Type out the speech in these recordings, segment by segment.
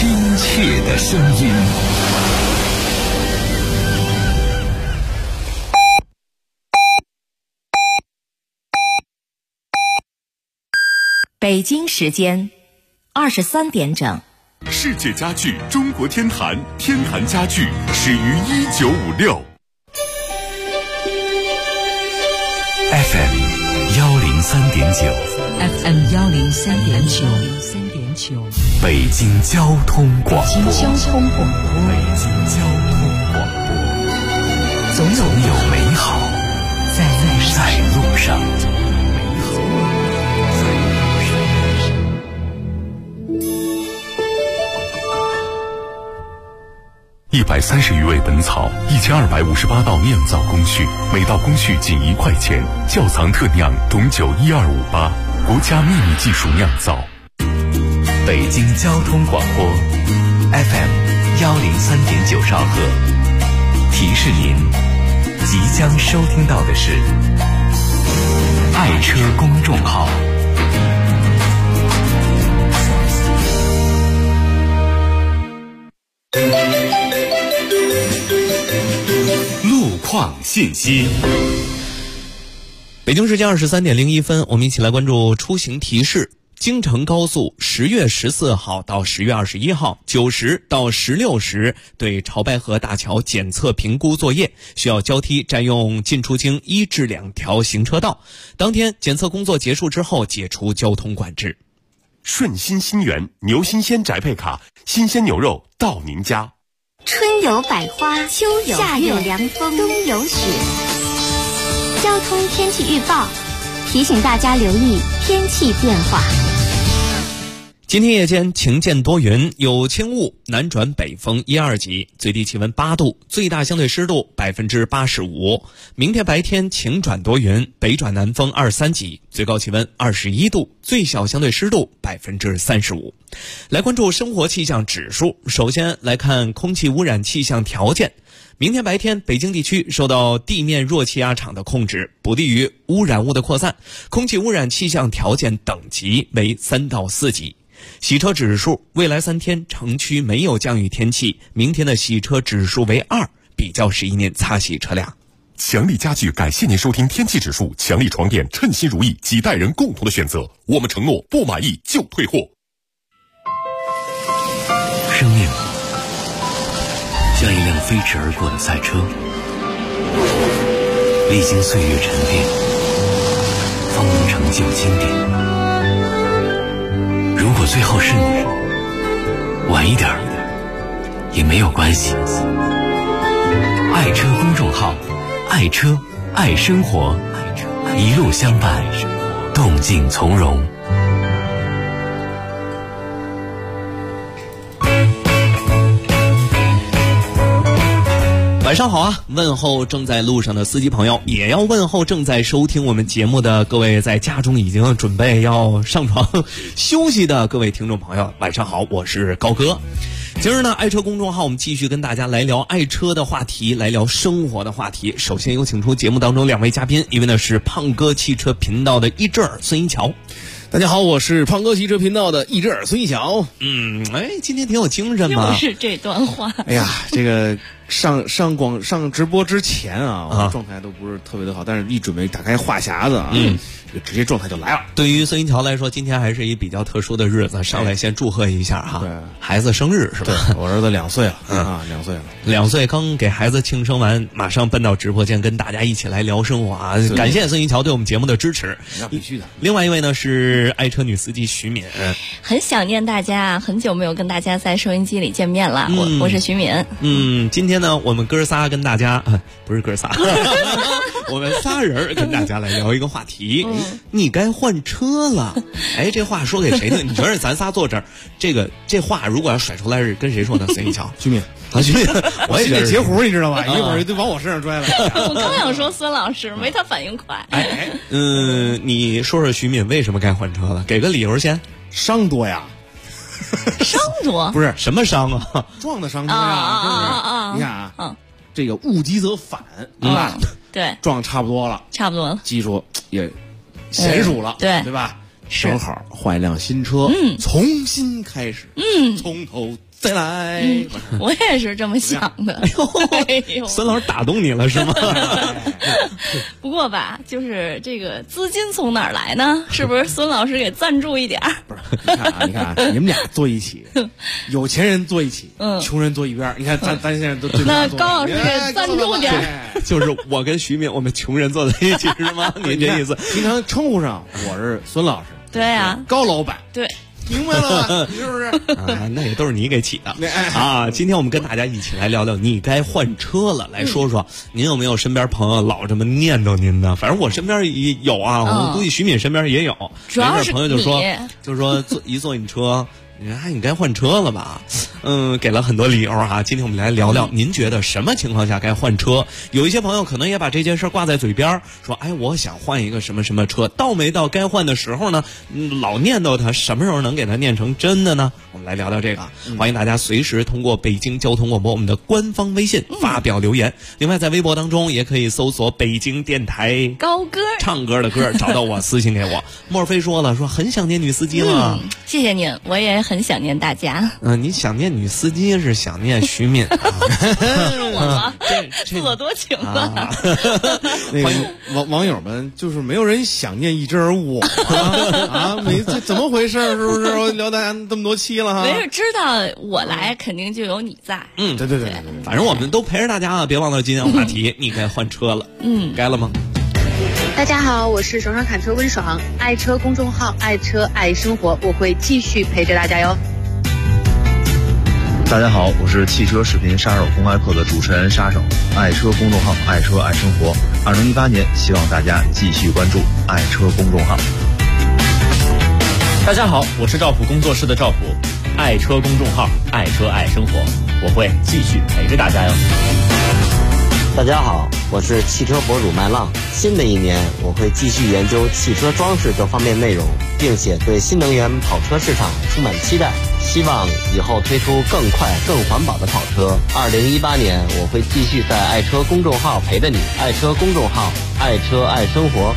亲切的声音。 北京时间23点整。 世界家具中国天坛，天坛家具始于1956。 FM 103.9 FM 103.9， 北京交通广播。 北京交通广播， 总有美好在路上。130余味本草，1258道酿造工序，每道工序仅1块钱。窖藏特酿董酒12588，国家秘密技术酿造。北京交通广播 FM 103.9兆赫。提示您，即将收听到的是爱车公众号。路况信息。 北京时间23点01分，我们一起来关注出行提示。京承高速10月14号到10月21号9时到16时对潮白河大桥检测评估作业，需要交替占用进出京1至2条行车道。当天检测工作结束之后解除交通管制。 顺心新源牛新鲜宅配卡，新鲜牛肉到您家。 春有百花，秋有夏有凉风，冬有雪。交通天气预报提醒大家留意天气变化。 今天夜间晴间多云，有轻雾，南转北风1、2级，最低气温8度，最大相对湿度85%。明天白天晴转多云，北转南风2、3级，最高气温21度，最小相对湿度35%。来关注生活气象指数，首先来看空气污染气象条件。明天白天，北京地区受到地面弱气压场的控制，不利于污染物的扩散，空气污染气象条件等级为3到4级。洗车指数，未来3天城区没有降雨天气，明天的洗车指数为2，比较适宜您擦洗车辆。 强力家具感谢您收听天气指数，强力床垫称心如意，几代人共同的选择，我们承诺不满意就退货。 生命像一辆飞驰而过的赛车，历经岁月沉淀，方能成就经典。如果最后是你，晚一点也没有关系。爱车公众号，爱车爱生活，一路相伴，动静从容。 晚上好啊！问候正在路上的司机朋友，也要问候正在收听我们节目的各位在家中已经准备要上床休息的各位听众朋友，晚上好，我是高哥。今儿呢，爱车公众号我们继续跟大家来聊爱车的话题，来聊生活的话题。首先有请出节目当中2位嘉宾，一位呢是胖哥汽车频道的一只耳孙一桥。 大家好，我是胖哥汽车频道的一只耳孙一桥。 今天挺有精神嘛。 又是这段话。 哎呀，这个上直播之前啊，我状态都不是特别的好，但是一准备打开话匣子啊，直接状态就来了。 对于孙一桥来说，今天还是一比较特殊的日子，上来先祝贺一下哈。对，孩子生日是吧？ 对，我儿子2岁了，2岁了 ，2岁刚给孩子庆生完，马上奔到直播间跟大家一起来聊生活啊！感谢孙一桥对我们节目的支持。 那必须的。 另外一位呢是爱车女司机徐敏， 很想念大家，很久没有跟大家在收音机里见面了。我是徐敏。 今天呢，我们哥仨跟大家不是哥仨，我们仨人跟大家来聊一个话题。你该换车了。哎，这话说给谁呢？你觉得咱仨坐这儿，这话如果要甩出来是跟谁说呢？孙一桥， 徐敏。 徐敏，我也觉得截胡，你知道吧？一会儿就往我身上拽了。 我刚想说孙老师，没他反应快。 你说说徐敏为什么该换车了？给个理由先。 伤多呀。 伤多？ 不是什么伤啊？ 撞的伤多呀，是不是？你看啊，这个物极则反，对吧？ 对， 撞差不多了，技术也娴熟了，对吧？正好换一辆新车，重新开始，从头再来。 我也是这么想的。哎呦， 孙老师打动你了是吗？ 不过吧，就是这个资金从哪儿来呢？是不是孙老师给赞助一点儿？ 不是，你看啊，你们俩坐一起，有钱人坐一起，穷人坐一边。你看咱现在都那高老师给赞助点儿， 就是我跟徐敏，我们穷人坐在一起是吗？您这意思？ 平常称呼上我是孙老师， 对啊， 高老板， 对。 明白了吧？是不是？ 啊，那也都是你给起的啊！今天我们跟大家一起来聊聊，你该换车了。来说说，您有没有身边朋友老这么念叨您呢？反正我身边也有啊，我估计徐敏身边也有。 主要是朋友就说坐你车。你该换车了吧？给了很多理由啊。今天我们来聊聊，您觉得什么情况下该换车？有一些朋友可能也把这件事挂在嘴边，说：“哎，我想换一个什么什么车，到没到该换的时候呢？”老念叨他，什么时候能给他念成真的呢？我们来聊聊这个。欢迎大家随时通过北京交通广播我们的官方微信发表留言。另外，在微博当中也可以搜索北京电台高歌唱歌的歌，找到我私信给我。莫非说了，说很想念女司机了。 谢谢您，我也很想念大家。 你想念女司机是想念徐敏是我吗？自作多情了。 那个网友们就是没有人想念一只而我啊！每次怎么回事？是不是？我聊大家这么多期了哈？ 没事，知道我来肯定就有你在。 对， 反正我们都陪着大家啊！别忘了今天话题，你该换车了。该了吗？ 大家好，我是爽爽侃车温爽，爱车公众号，爱车爱生活，我会继续陪着大家哟。 大家好，我是汽车视频杀手公开课的主持人杀手，爱车公众号，爱车爱生活。2018年，希望大家继续关注爱车公众号。 大家好，我是赵普工作室的赵普，爱车公众号，爱车爱生活，我会继续陪着大家哟。 大家好，我是汽车博主麦浪。新的一年，我会继续研究汽车装饰各方面内容，并且对新能源跑车市场充满期待。希望以后推出更快、更环保的跑车。2018年，我会继续在爱车公众号陪着你。爱车公众号，爱车爱生活。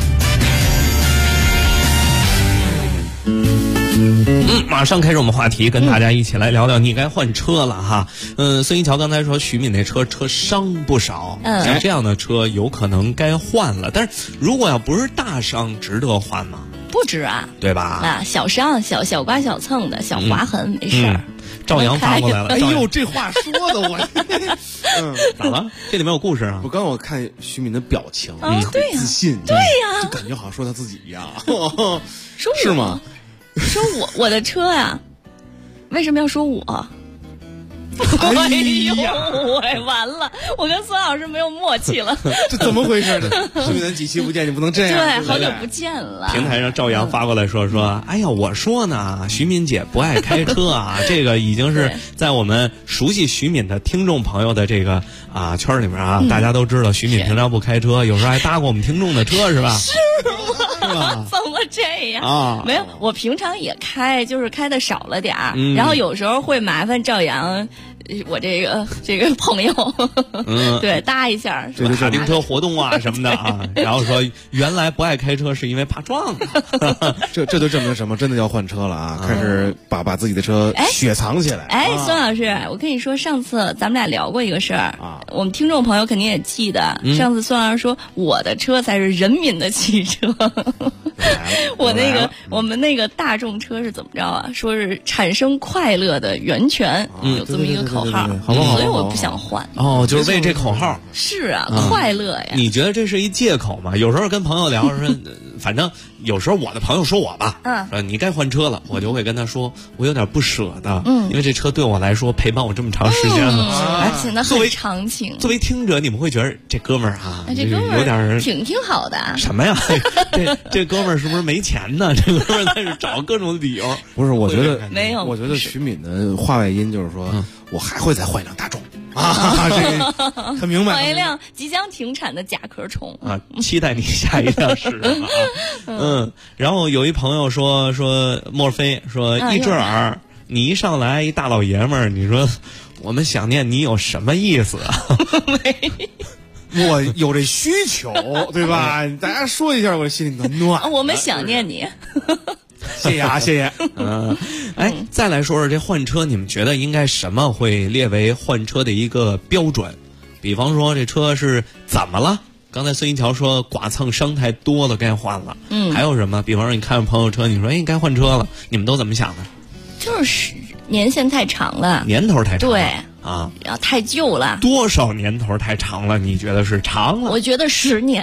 马上开始我们话题，跟大家一起来聊聊你该换车了哈。孙一桥刚才说徐敏那车伤不少，像这样的车有可能该换了。但是如果要不是大伤，值得换吗？ 不值啊， 对吧？ 小伤、小刮小蹭的小划痕没事儿。 赵阳发过来了， 哎呦，这话说的我， 咋了？这里面有故事啊！ 我刚看徐敏的表情， 特别自信， 对呀， 就感觉好像说他自己一样， 是吗？ 说我的车呀，为什么要说我？哎呦喂，完了！我跟孙老师没有默契了， 这怎么回事呢？徐敏几期不见，你不能这样。 对，好久不见了。 平台上赵阳发过来说，哎呀，我说呢，徐敏姐不爱开车啊，这个已经是在我们熟悉徐敏的听众朋友的这个圈里面啊，大家都知道徐敏平常不开车，有时候还搭过我们听众的车，是吧？ 是吗？怎么这样啊？没有，我平常也开，就是开的少了点儿，然后有时候会麻烦赵阳。我这个朋友，对，搭一下， 这个卡丁车活动啊什么的啊，然后说原来不爱开车是因为怕撞， 这就证明什么？真的要换车了啊！开始把自己的车雪藏起来。 孙老师，我跟你说，上次咱们俩聊过一个事儿啊，我们听众朋友肯定也记得，上次孙老师说我的车才是人民的汽车，我们那个大众车是怎么着啊？说是产生快乐的源泉，有这么一个口号， 好不好？ 所以我不想换。 就是为这口号。 是啊，快乐呀！ 你觉得这是一借口吗？有时候跟朋友聊说，反正有时候我的朋友说我吧，你该换车了，我就会跟他说，我有点不舍得，因为这车对我来说陪伴我这么长时间了， 显得很长情。 作为听者，你们会觉得这哥们儿啊， 这哥们儿有点挺好的。 什么呀？这哥们儿是不是没钱呢？这哥们儿在这找各种理由。 不是，我觉得没有。 我觉得徐敏的话外音就是说，我还会再换一辆大众啊，这个他明白。 换一辆即将停产的甲壳虫啊，期待你下一辆是啊。然后有一朋友说莫非说一只耳，你一上来一大老爷们儿，你说我们想念你有什么意思啊？ 没。 我有这需求，对吧？大家说一下，我心里头暖。 我们想念你。 谢谢啊，谢谢。 再来说说这换车，你们觉得应该什么会列为换车的一个标准？比方说这车是怎么了？刚才孙一桥说剐蹭伤太多了，该换了。还有什么？比方说你看朋友车，你说该换车了，你们都怎么想的？ 就是年限太长了， 年头太长了。 对啊， 然后太旧了。 多少年头太长了？你觉得是长了？ 我觉得10年。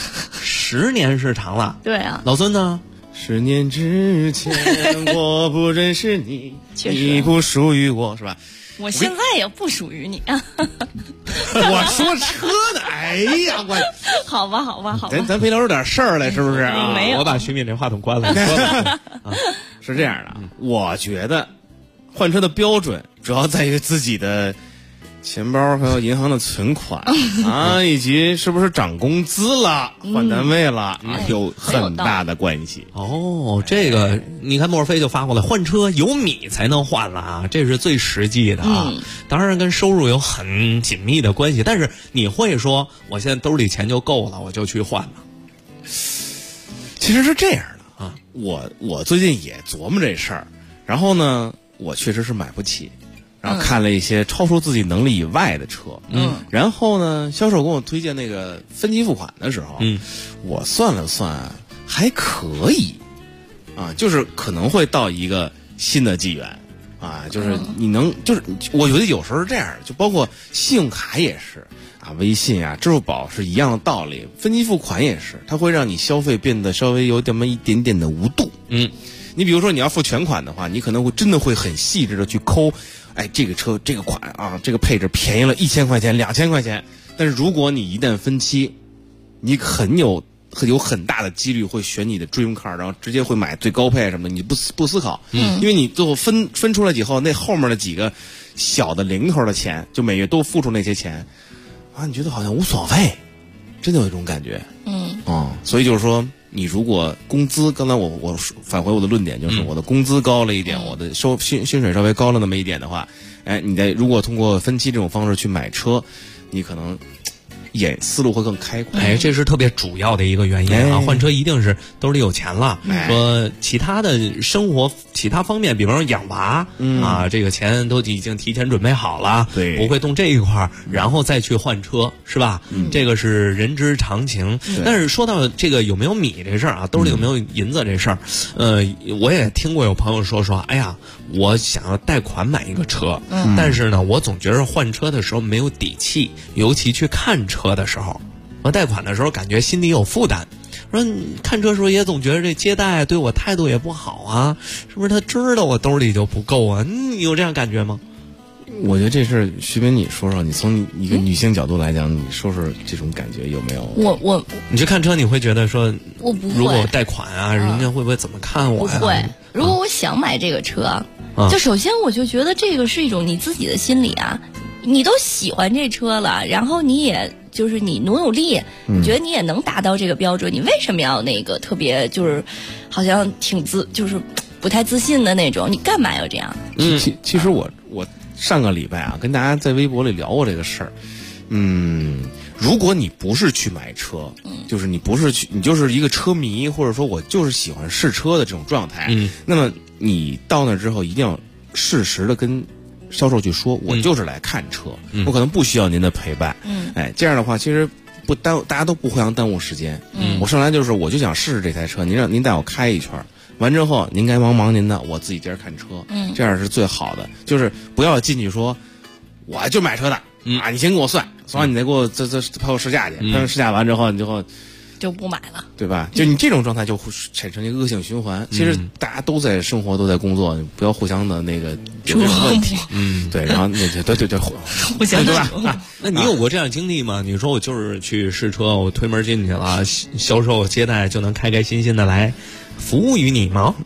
10年是长了。 对啊。 老孙呢 ？10年之前我不认识你，你不属于我，是吧？ 我现在也不属于你啊！ 我说车呢，哎呀，我好吧， 咱非聊出点事儿来，是不是啊？ 没有， 我把徐敏这话筒关了。 是这样的，我觉得换车的标准主要在于自己的钱包还有银行的存款啊，以及是不是涨工资了、换单位了，有很大的关系。 哦，这个你看墨尔菲就发过来，换车有米才能换了啊，这是最实际的啊。当然跟收入有很紧密的关系，但是你会说我现在兜里钱就够了，我就去换吗？ 其实是这样的啊，我最近也琢磨这事儿，然后呢，我确实是买不起。然后看了一些超出自己能力以外的车，然后呢，销售给我推荐那个分期付款的时候，我算了算还可以，啊，就是可能会到一个新的纪元，啊，就是你能，就是我觉得有时候是这样，就包括信用卡也是啊，微信啊、支付宝是一样的道理，分期付款也是，它会让你消费变得稍微有这么一点点的无度，你比如说你要付全款的话，你可能会真的会很细致的去抠。哎，这个车这个款啊，这个配置便宜了1000块钱、2000块钱。但是如果你一旦分期，你有很大的几率会选你的 Dream Car， 然后直接会买最高配什么的，你不思考，因为你最后分出来以后，那后面的几个小的零头的钱，就每月都付出那些钱，啊，你觉得好像无所谓，真的有一种感觉，所以就是说。你如果工资，刚才我返回我的论点，就是我的工资高了一点，我的薪水稍微高了那么一点的话，哎，你如果通过分期这种方式去买车，你可能思路会更开阔。 哎，这是特别主要的一个原因啊！换车一定是兜里有钱了，说其他的生活其他方面，比方说养娃啊，这个钱都已经提前准备好了， 对， 不会动这一块，然后再去换车，是吧？这个是人之常情。但是说到这个有没有米这事儿啊，兜里有没有银子这事儿，我也听过有朋友说，哎呀，我想要贷款买一个车，但是呢，我总觉得换车的时候没有底气，尤其去看车的时候，我贷款的时候感觉心里有负担。说看车时候也总觉得这接待对我态度也不好啊，是不是他知道我兜里就不够啊？你有这样感觉吗？ 我觉得这事徐斌，你说说，你从一个女性角度来讲，你说说这种感觉有没有？ 你去看车，你会觉得说， 我不会， 如果我贷款啊，人家会不会怎么看我呀？ 不会。如果我想买这个车，就首先我就觉得这个是一种你自己的心理啊，你都喜欢这车了，然后你也就是你努力，你觉得你也能达到这个标准，你为什么要那个特别就是好像就是不太自信的那种？你干嘛要这样？ 其实我上个礼拜啊，跟大家在微博里聊过这个事儿。如果你不是去买车，就是你不是你就是一个车迷，或者说我就是喜欢试车的这种状态，那么你到那之后一定要适时的跟销售去说，我就是来看车，我可能不需要您的陪伴，哎，这样的话其实不耽误，大家都不互相耽误时间。我上来就是我就想试试这台车，您带我开一圈。完之后，您该忙您的，我自己接着看车，这样是最好的。就是不要进去说，我就买车的，啊，你先给我算完，你再给我这拍我试驾去，拍完试驾完之后，你就不买了， 对吧？就你这种状态就会产生一个恶性循环。其实大家都在生活，都在工作，不要互相的那个有这种问题。对，然后对， 互相对吧？ 那你有过这样经历吗？你说我就是去试车，我推门进去了，销售接待就能开开心心的来服务于你吗？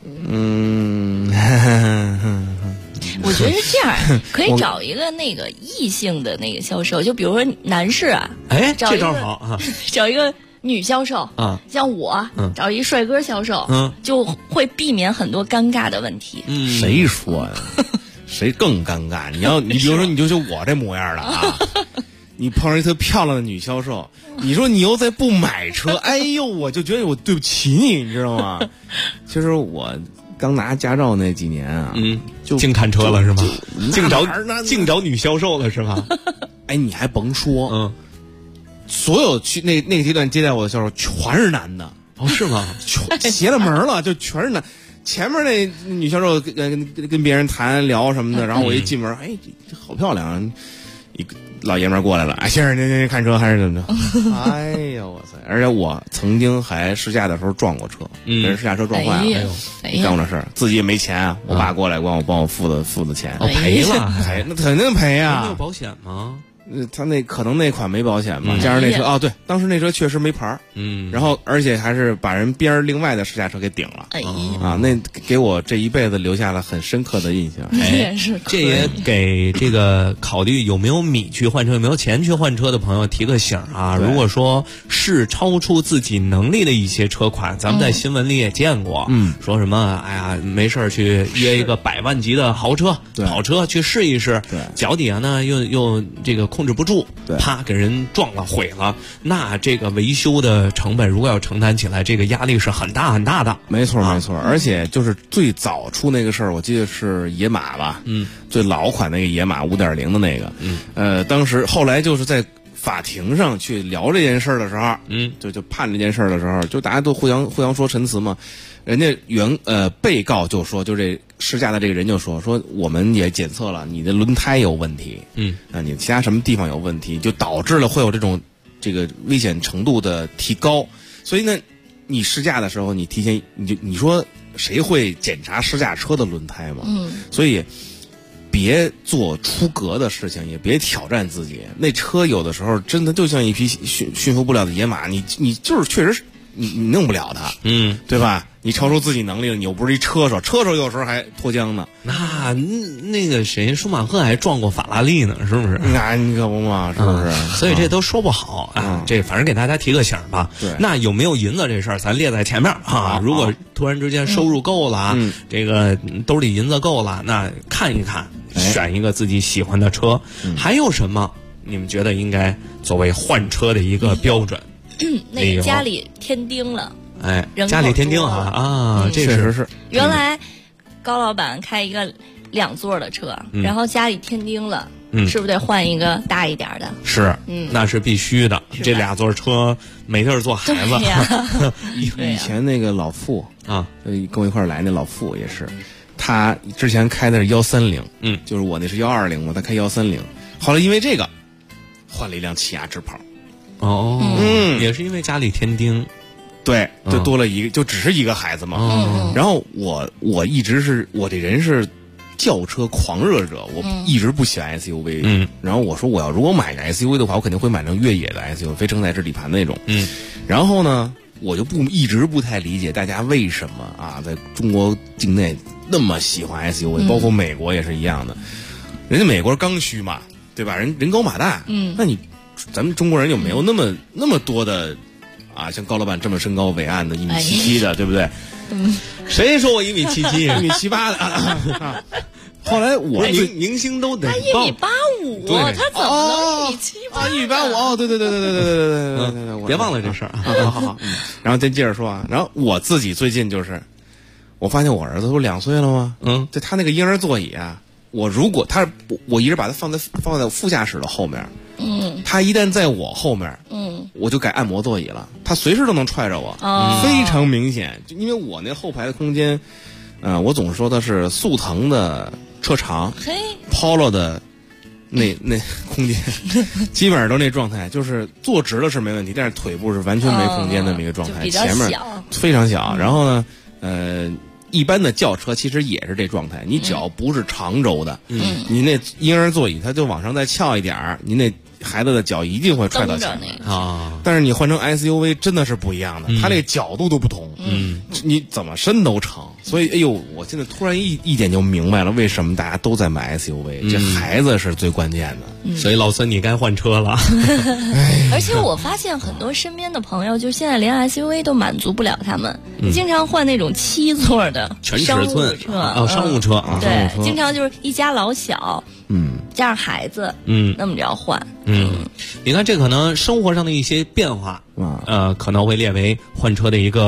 我觉得是这样，可以找一个那个异性的那个销售，就比如说男士啊， 哎，这招好啊， 找一个女销售啊，像我找一帅哥销售，就会避免很多尴尬的问题。 谁说呀？谁更尴尬？你比如说，你就我这模样了啊。你碰上一特漂亮的女销售，你说你又在不买车，哎呦，我就觉得我对不起你，你知道吗？其实我刚拿驾照那几年啊， 就净看车了是吗？净找女销售了是吧？ 哎，你还甭说，所有去那个阶段接待我的销售全是男的。 哦，是吗？ 邪了门了，就全是男。前面那女销售跟别人谈聊什么的，然后我一进门，哎，这好漂亮，一个老爷们过来了，哎，先生您看车还是怎么着？哎呀，我操！而且我曾经还试驾的时候撞过车，被人试驾车撞坏了，干过这事儿，自己也没钱啊，我爸过来帮我付的钱， 赔了， 那肯定赔啊！ 没有保险吗？ 他可能那款没保险吧，加上那车对，当时那车确实没牌然后而且还是把人边儿另外的试驾车给顶了，那给我这一辈子留下了很深刻的印象。 这也给这个考虑有没有米去换车、有没有钱去换车的朋友提个醒啊！如果说是超出自己能力的一些车款，咱们在新闻里也见过，说什么哎呀没事去约一个100万级的豪车、跑车去试一试，脚底下呢又这个控制不住，啪给人撞了毁了，那这个维修的成本如果要承担起来，这个压力是很大很大的。 没错没错，而且就是最早出那个事儿，我记得是野马吧，最老款那个野马5.0的那个，当时后来就是在法庭上去聊这件事儿的时候，就判这件事儿的时候，就大家都互相说陈词嘛。人家被告就说，就这试驾的这个人就说我们也检测了你的轮胎有问题，你其他什么地方有问题，就导致了会有这个危险程度的提高。所以呢，你试驾的时候，你提前你说谁会检查试驾车的轮胎嘛？所以别做出格的事情，也别挑战自己。那车有的时候真的就像一匹驯服不了的野马，你就是确实是你弄不了它，对吧？你超出自己能力了，你又不是一车手有时候还脱缰呢。 那个谁，舒马赫还撞过法拉利呢，是不是？ 那你可不嘛，是不是？ 所以这都说不好啊。这反正给大家提个醒吧。 对， 那有没有银子这事儿，咱列在前面啊。如果突然之间收入够了，这个兜里银子够了，那看一看，选一个自己喜欢的车。还有什么你们觉得应该作为换车的一个标准？ 那个家里添丁了。 哎，家里添丁这确实是。 原来高老板开一个2座的车，然后家里添丁了，是不是得换一个大一点的？ 是，那是必须的。这2座车没地儿坐孩子。 以前那个老傅啊，跟我一块来那老傅也是，他之前开的是130，就是我那是120嘛，他开130，后来因为这个换了一辆起亚直跑。 也是因为家里添丁。 对，就多了一个，就只是一个孩子嘛。然后我一直是我这人是轿车狂热者，我一直不喜欢 SUV。然后我说如果买个 SUV 的话，我肯定会买成越野的 SUV， 非承载式底盘那种。然后呢，我就一直不太理解大家为什么在中国境内那么喜欢 SUV，包括美国也是一样的。人家美国刚需嘛，对吧？人高马大，那咱们中国人有没有那么多的？像高老板这么身高伟岸的1.77米的，对不对？ 谁说我1.77米 ？1.78米的。后来我明星都得他1.85米，他怎么能 1.85米？对， 别忘了这事儿。 好。然后再接着说然后我自己最近就是，我发现我儿子都2岁了吗？就他那个婴儿座椅我一直把它放在副驾驶的后面。他一旦在我后面，我就改按摩座椅了，他随时都能踹着我，非常明显。就因为我那后排的空间，我总说的是速腾的车长，Polo 的那空间，基本上都那状态，就是坐直了是没问题，但是腿部是完全没空间的那么一个状态，前面非常小。然后呢，一般的轿车其实也是这状态，你脚不是长轴的，你那婴儿座椅它就往上再翘一点儿，你那孩子的脚一定会踹到前面但是你换成 SUV 真的是不一样的，它那个角度都不同，你怎么伸都成。所以我现在突然一点就明白了为什么大家都在买 SUV，这孩子是最关键的。 所以老孙你该换车了。 而且我发现很多身边的朋友，就现在连 SUV 都满足不了他们，经常换那种7座的全尺寸商务车， 对，经常就是一家老小，加上孩子，那么着换。你看这可能生活上的一些变化，可能会列为换车的一个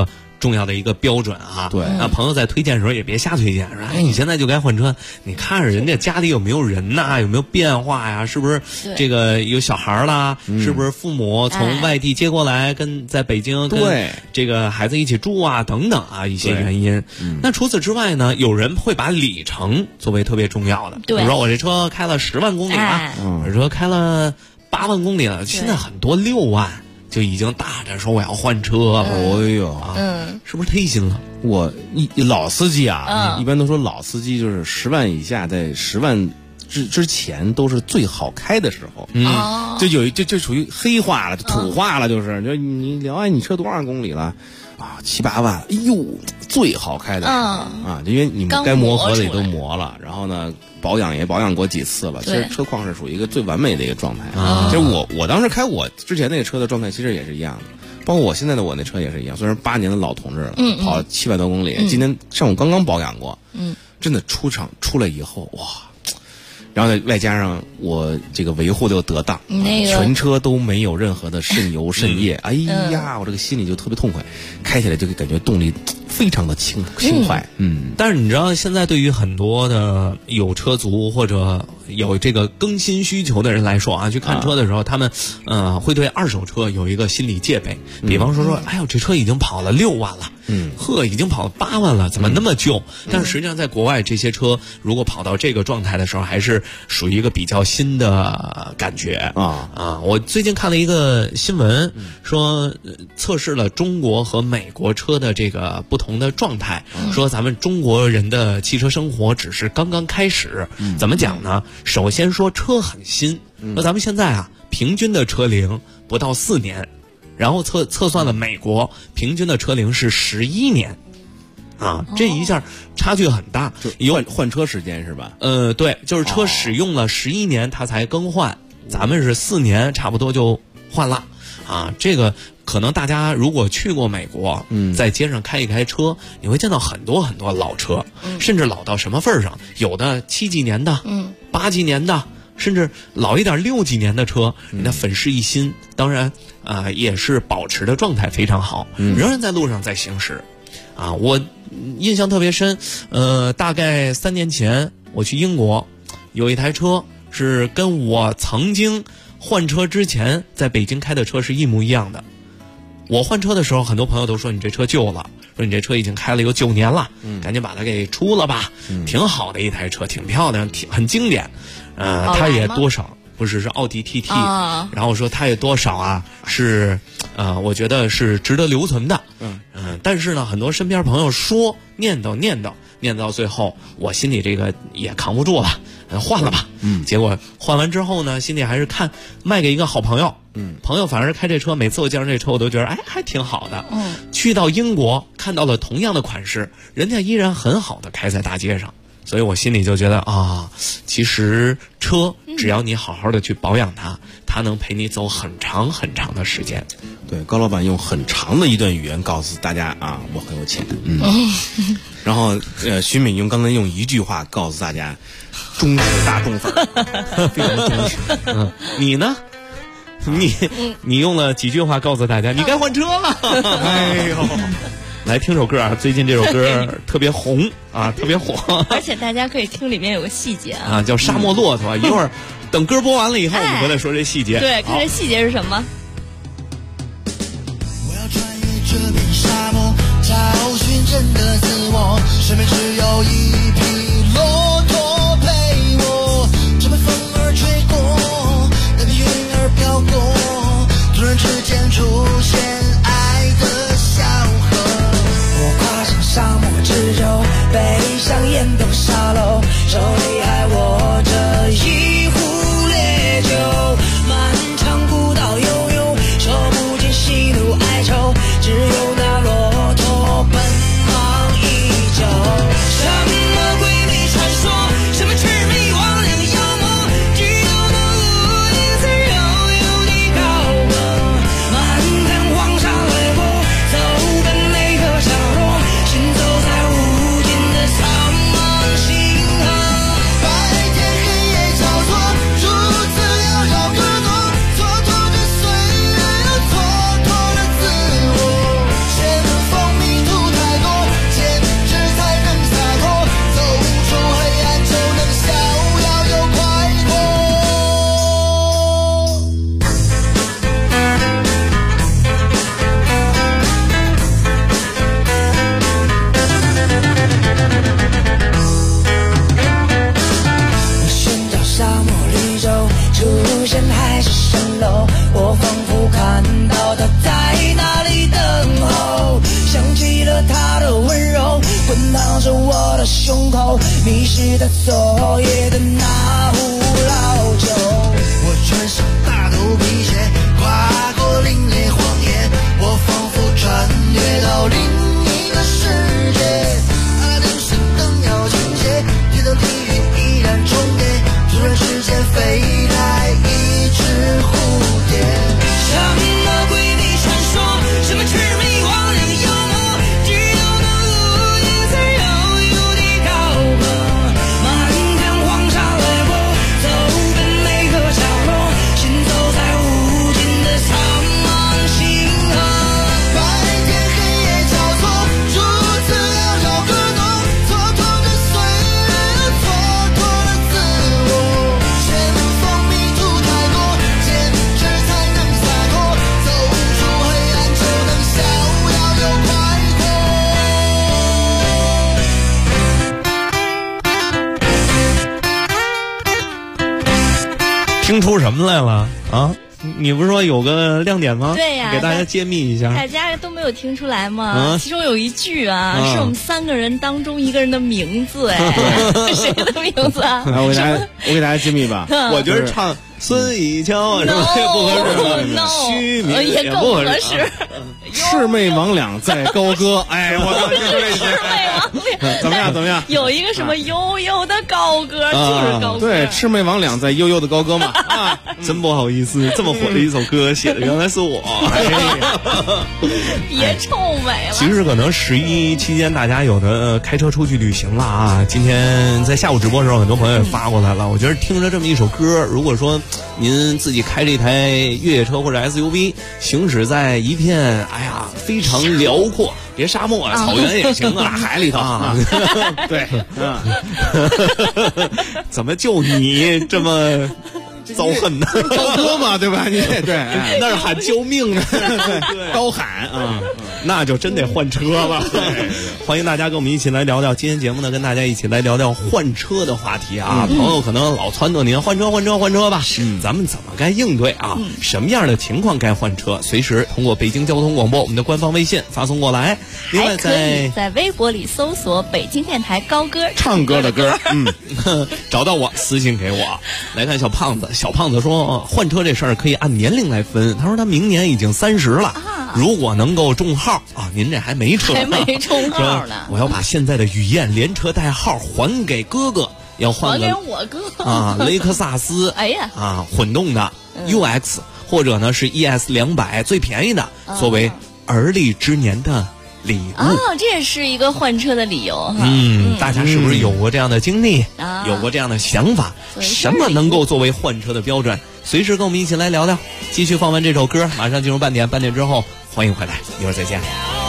重要的一个标准啊。 对， 那朋友在推荐的时候也别瞎推荐，说哎你现在就该换车，你看着人家家里有没有人呐，有没有变化呀？是不是这个有小孩啦？是不是父母从外地接过来，跟在北京跟这个孩子一起住啊？等等啊，一些原因。那除此之外呢，有人会把里程作为特别重要的，比如说我这车开了10万公里了，我这车开了8万公里了，现在很多6万就已经打着说我要换车了。 哎呦， 是不是忒新了？ 老司机啊，一般都说老司机就是10万以下，在10万之前都是最好开的时候。就属于黑化了，土化了，就是你聊哎，你车多少公里了？啊，7、8万，哎呦，最好开的时候啊，因为你们该磨合的也都磨了，然后呢，保养也保养过几次了。其实车况是属于一个最完美的一个状态。其实我当时开我之前那个车的状态，其实也是一样的，包括我现在的我那车也是一样，虽然8年的老同志了，跑了700多公里，今天上午刚刚保养过，真的出厂出来以后，哇！然后外加上我这个维护的又得当，全车都没有任何的渗油渗液，哎呀，我这个心里就特别痛快，开起来就感觉动力非常的轻快。 但是你知道现在对于很多的有车族或者有这个更新需求的人来说啊，去看车的时候，他们会对二手车有一个心理戒备，比方说哎呦这车已经跑了6万了，已经跑了8万了，怎么那么旧？但是实际上在国外这些车如果跑到这个状态的时候，还是属于一个比较新的感觉我最近看了一个新闻，说测试了中国和美国车的这个不同的状态，说咱们中国人的汽车生活只是刚刚开始。怎么讲呢？首先说车很新，那咱们现在啊平均的车龄不到4年，然后测算了美国平均的车龄是11年。这一下差距很大， 换车时间是吧？ 对，就是车使用了11年它才更换，咱们是4年差不多就换了这个可能大家如果去过美国，在街上开一开车，你会见到很多很多老车，甚至老到什么份上，有的7几年的，8几年的，甚至老一点6几年的车，人家粉饰一新，当然也是保持的状态非常好，仍然在路上在行驶。我印象特别深，大概3年前我去英国，有一台车是跟我曾经换车之前在北京开的车是一模一样的。我换车的时候，很多朋友都说你这车旧了，说你这车已经开了有9年了，赶紧把它给出了吧。挺好的一台车，挺漂亮，很经典。它也多少不是奥迪 TT，然后说它也多少啊是我觉得是值得留存的。但是呢，很多身边朋友说念叨最后，我心里这个也扛不住了，换了吧。结果换完之后呢，心里还是看卖给一个好朋友。朋友反而开这车，每次我见着这车我都觉得还挺好的。去到英国看到了同样的款式，人家依然很好的开在大街上，所以我心里就觉得其实车只要你好好的去保养它能陪你走很长很长的时间。 对，高老板用很长的一段语言告诉大家我很有钱。然后徐敏用刚才用一句话告诉大家，忠实大众粉，非常忠实。 你呢？你用了几句话告诉大家，你该换车了。 哎呦， 来听首歌最近这首歌特别红特别火。 而且大家可以听里面有个细节叫沙漠骆驼。一会儿等歌播完了以后，我们回来说这细节。 对，看这细节是什么。 我要穿越这片沙漠，找寻真的自我，身边只有一匹骆驼陪我，这被风儿吹过，那片云儿飘过，突然之间出现爱的小河。我跨上沙漠之舟，背上烟斗沙漏，手里还握着一壶烈酒，漫长古道悠悠，说不尽喜怒哀愁，只有那骆驼奔忙依旧。什么鬼迷失在昨夜的那壶老酒。我穿上大头皮鞋，跨过凛冽荒野，我仿佛穿越到另一个世界。灯是灯要倾斜，天头地狱依然重叠，突然之间飞来一只蝴蝶。什么鬼秘传说，什么魑魅魍魉幽默，只有那无言才悠悠的高歌。漫天黄沙掠过，走遍每个角落，行走在无尽的苍茫星河。白天黑夜交错，如此缭绕歌动，蹉跎着岁月，蹉跎了自我。旋风迷途太过，坚持才能洒脱，走出黑暗就能逍遥又快活。 听出什么来了啊？你不是说有个亮点吗？ 对呀， 给大家揭秘一下。 大家都没有听出来吗？其中有一句啊，是我们3个人当中一个人的名字，哎，谁的名字啊？ 我给大家揭秘吧。 我觉得唱孙以乔是不合适，虚名也更合适。 魑魅魍魉在高歌，哎，我刚听出这些。 魑魅魍魉怎么样？ 有一个什么悠悠的高歌，就是高歌。 对，魑魅魍魉在悠悠的高歌嘛。啊， 真不好意思，这么火的一首歌写的原来是我。 别臭美了。 其实可能11期间大家有的开车出去旅行了啊。今天在下午直播的时候，很多朋友也发过来了。我觉得听着这么一首歌，如果说您自己开着一台越野车或者 SUV 行驶在一片非常辽阔，别沙漠啊，草原也行啊，海里头啊， 对， 怎么就你这么遭恨呢？ 高歌嘛，对吧？你对， 那是喊救命呢， 对，高喊啊， 那就真得换车了。欢迎大家跟我们一起来聊聊今天节目呢，跟大家一起来聊聊换车的话题啊。朋友可能老撺掇您换车吧，咱们怎么该应对啊？什么样的情况该换车？随时通过北京交通广播我们的官方微信发送过来。另外可以在微博里搜索北京电台高歌唱歌的歌， 找到我私信给我。来看小胖子说换车这事儿可以按年龄来分。他说他明年已经30了，如果能够中号啊，您这还没车， 还没中号呢。 我要把现在的雨燕连车带号还给哥哥，要换个还给我哥啊，雷克萨斯， 哎呀啊，混动的 UX 或者呢是 ES200最便宜的，作为而立之年的礼物啊，这也是一个换车的理由哈。 大家是不是有过这样的经历，有过这样的想法？什么能够作为换车的标准？随时跟我们一起来聊聊。继续放完这首歌，马上进入半点之后，欢迎回来，一会儿再见。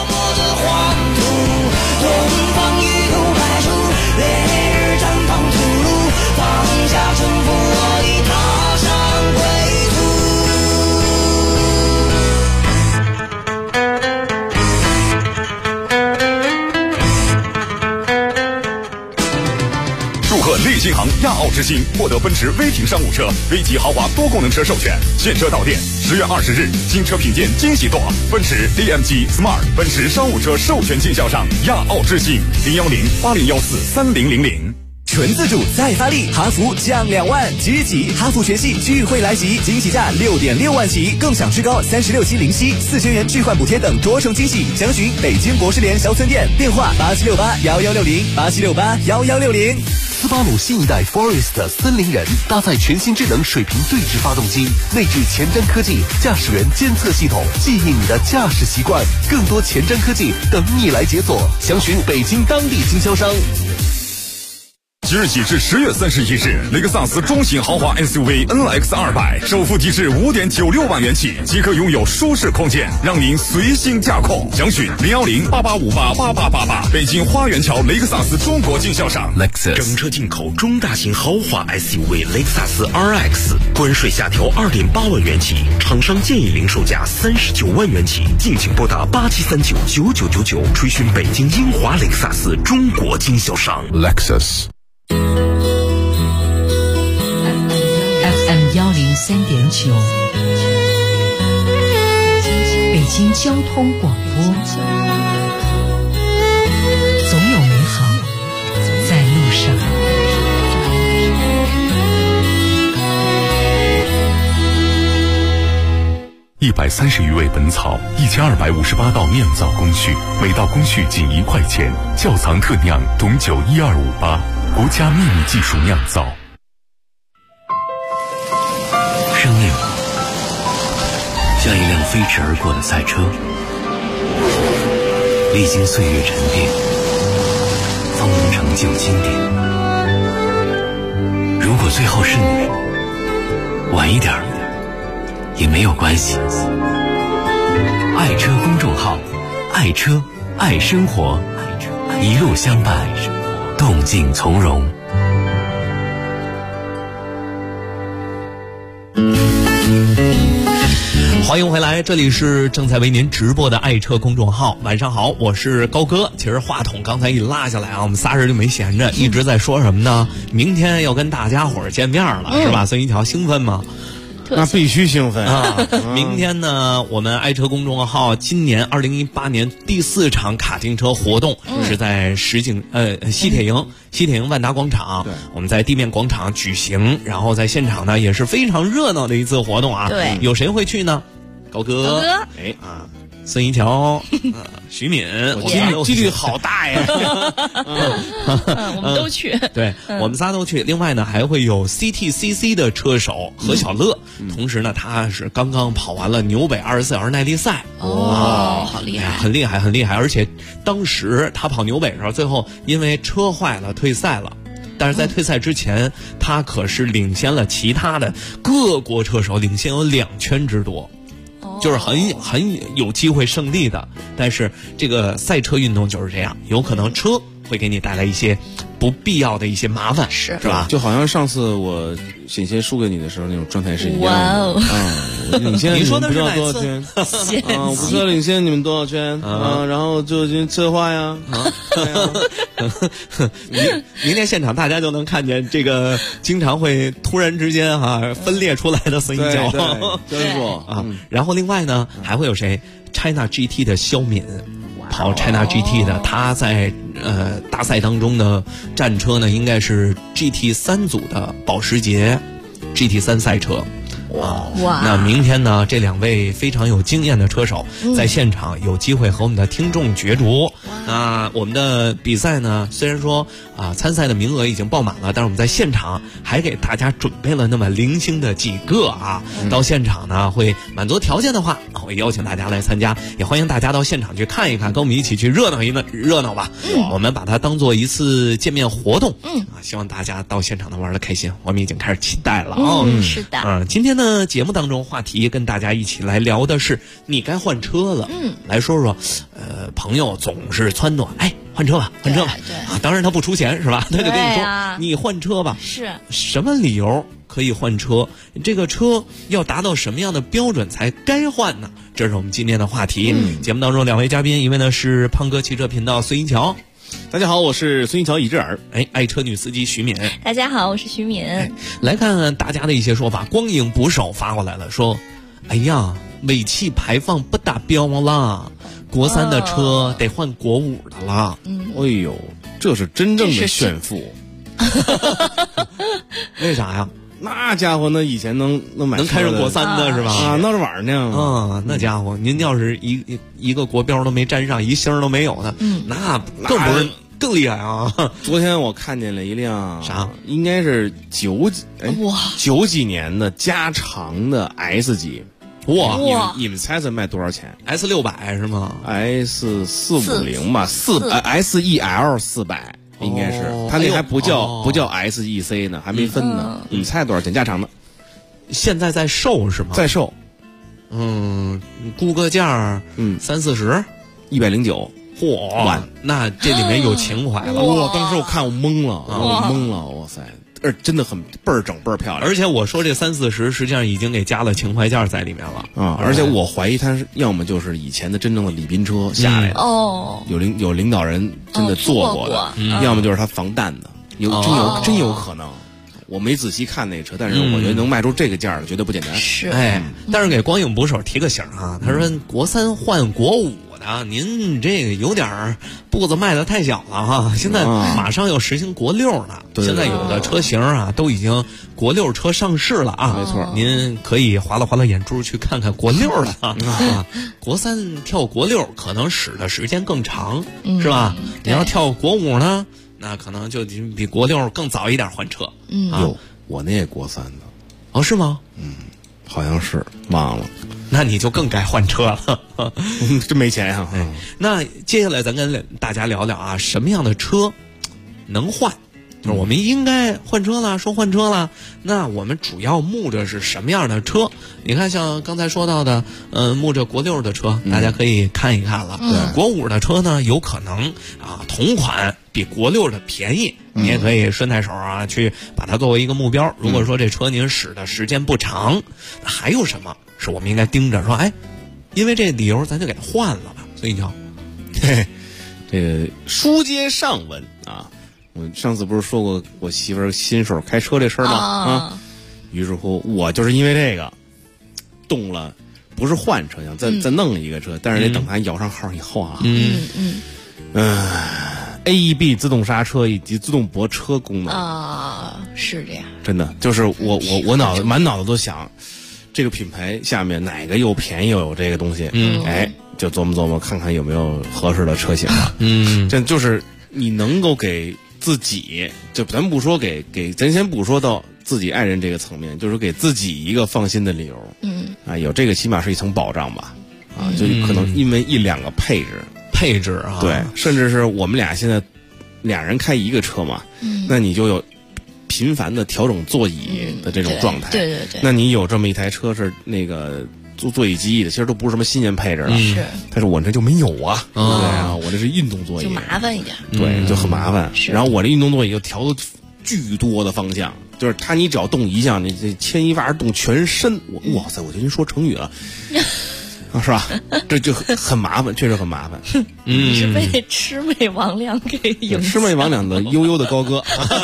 利新行亚奥之星获得奔驰威霆商务车、V 级豪华多功能车授权，现车到店。10月20日，新车品鉴惊喜多，奔驰 DMG Smart 奔驰商务车授权经销商亚奥之星，010-8014-3000。 纯自主再发力，哈弗降2万，即日起哈弗全系聚会来袭，惊喜价6.6万起，更享至高36期零息，4000元置换补贴等多重惊喜。详询北京博士联销村店，电话87681160，87681160。 斯巴鲁新一代 Forest 森林人搭载全新智能水平对置发动机，内置前瞻科技驾驶员监测系统，记忆你的驾驶习惯，更多前瞻科技等你来解锁。详询北京当地经销商。 即日起至10月31日，雷克萨斯中型豪华 SUV NX200首付即至5.96万元起，即可拥有舒适空间，让您随心驾控。详询010-8858-8888，北京花园桥雷克萨斯中国经销商。 Lexus 整车进口中大型豪华 SUV 雷克萨斯 RX， 关税下调2.8万元起，厂商建议零售价39万元起，敬请拨打87399999，垂询北京英华雷克萨斯中国经销商。 Lexus。 FM 103.9，北京交通广播，总有美好在路上。 130余味本草，1258道酿造工序，每道工序仅1块钱。窖藏特酿董酒12588，国家秘密技术酿造。 生命像一辆飞驰而过的赛车，历经岁月沉淀，方能成就经典。如果最后是你，晚一点也没有关系。爱车公众号，爱车爱生活，一路相伴，动静从容。 欢迎回来，这里是正在为您直播的爱车公众号。晚上好，我是高哥。其实话筒刚才一拉下来啊，我们仨人就没闲着，一直在说什么呢？明天要跟大家伙儿见面了，是吧？孙一桥兴奋吗？ 那必须兴奋啊！明天呢，我们爱车公众号今年2018年第4场卡丁车活动是在西铁营万达广场，我们在地面广场举行，然后在现场呢也是非常热闹的一次活动啊。 对， 有谁会去呢？高哥，孙一桥，徐敏， 几率好大呀！ 我们都去， 对，我们仨都去。另外呢，还会有 CTCC 的车手何小乐，同时呢，他是刚刚跑完了纽北24小时耐力赛。 好厉害， 很厉害，很厉害！而且当时他跑纽北的时候，最后因为车坏了退赛了。但是在退赛之前，他可是领先了其他的各国车手，领先有2圈之多。就是很有机会胜利的，但是这个赛车运动就是这样，有可能车会给你带来一些不必要的一些麻烦，是吧？ 就好像上次我险些输给你的时候那种状态是一样的。我领先你说的是多少圈？我不知道领先你们多少圈然后就策划呀。 明天现场大家就能看见这个经常会突然之间分裂出来的孙一脚， 真不啊。然后另外呢，还会有谁 ？China GT 的肖敏。跑 China GT 的，他在大赛当中的战车呢，应该是 GT3 组的保时捷 GT3 赛车。哇！那明天呢，这2位非常有经验的车手在现场有机会和我们的听众角逐。我们的比赛呢，虽然说参赛的名额已经爆满了，但是我们在现场还给大家准备了那么零星的几个到现场呢会满足条件的话，会邀请大家来参加，也欢迎大家到现场去看一看，跟我们一起去热闹吧。我们把它当做一次见面活动。希望大家到现场能玩得开心，我们已经开始期待了是的。 今天呢，节目当中话题跟大家一起来聊的是你该换车了。来说说，朋友总是撺掇，换车吧。对当然他不出钱是吧？他就跟你说，你换车吧。 是什么理由可以换车？这个车要达到什么样的标准才该换呢？这是我们今天的话题。节目当中2位嘉宾，一位呢是胖哥汽车频道孙一桥。 大家好，我是孙一桥，易志尔。 爱车女司机徐敏。 大家好，我是徐敏。 来看看大家的一些说法。光影捕手发过来了，说：“哎呀，尾气排放不达标了，国3的车得换国5的了。” 哎呦，这是真正的炫富。 为啥呀？ 那家伙，那以前能买能开上国3的是吧？ 闹着玩呢。 那家伙，您要是一个国标都没沾上，一星都没有的，那更不是更厉害啊！ 昨天我看见了一辆啥？ 应该是九几年的加长的 S 级。 哇！ 你们猜猜卖多少钱 ？S600是吗 ？S450吧，SEL 400。应该是，它那还不叫SEC 呢，还没分呢。你猜多少钱？加长的， 现在在售是吗？ 在售， 估个价，30-40， 109， 嚯！那这里面有情怀了。 哇！当时我看我懵了，哇塞！真的很倍儿整倍儿漂亮。 而且我说这30-40实际上已经给加了情怀件在里面了而且我怀疑它是要么就是以前的真正的礼宾车下来的有领导人真的坐过的，要么就是它防弹的，真有可能。我没仔细看那车，但是我觉得能卖出这个价绝对不简单。 是， 但是给光影捕手提个醒他说国3换国5 的，您这个有点步子迈得太小了哈。现在马上要实行国六了，现在有的车型啊都已经国六车上市了啊。 没错， 您可以划拉划拉眼珠去看看国六了啊。国三跳国六可能使的时间更长，是吧？你要跳国五呢，那可能就比国六更早一点换车。 有，我那也国三的。 哦，是吗？ 好像是忘了。 那你就更该换车了， 真没钱呀。 那接下来咱跟大家聊聊啊，什么样的车能换？就是我们应该换车了，说换车了，那我们主要慕着是什么样的车？你看，像刚才说到的，慕着国六的车，大家可以看一看了。国五的车呢，有可能啊，同款比国六的便宜，你也可以顺带手啊，去把它作为一个目标。如果说这车您使的时间不长，那还有什么是我们应该盯着说？哎，因为这理由，咱就给它换了吧。所以叫， 这个书接上文啊。我上次不是说过我媳妇儿新手开车这事儿吗？于是乎我就是因为这个动了，不是换车厢，再弄一个车，但是得等它摇上号以后啊。AEB 自动刹车以及自动泊车功能啊，是这样。 真的就是我满脑子都想，这个品牌下面哪个又便宜又有这个东西，就琢磨琢磨看看有没有合适的车型了。这就是你能够给自己，就咱不说咱先不说到自己爱人这个层面，就是给自己一个放心的理由。有这个起码是一层保障吧。就可能因为一两个配置啊，对，甚至是我们俩现在俩人开一个车嘛，那你就有频繁的调整座椅的这种状态。 对。 那你有这么一台车是那个座椅记忆的，其实都不是什么新鲜配置了。但是我这就没有啊。对啊，我这是运动座椅， 就麻烦一点。 对，就很麻烦。然后我这运动座椅就调了巨多的方向，就是你只要动一项，你这牵一发动全身。哇塞，我就说成语了。是吧？这就很麻烦，确实很麻烦。 你是被魑魅魍魉给影响？ 魑魅魍魉的悠悠的高歌。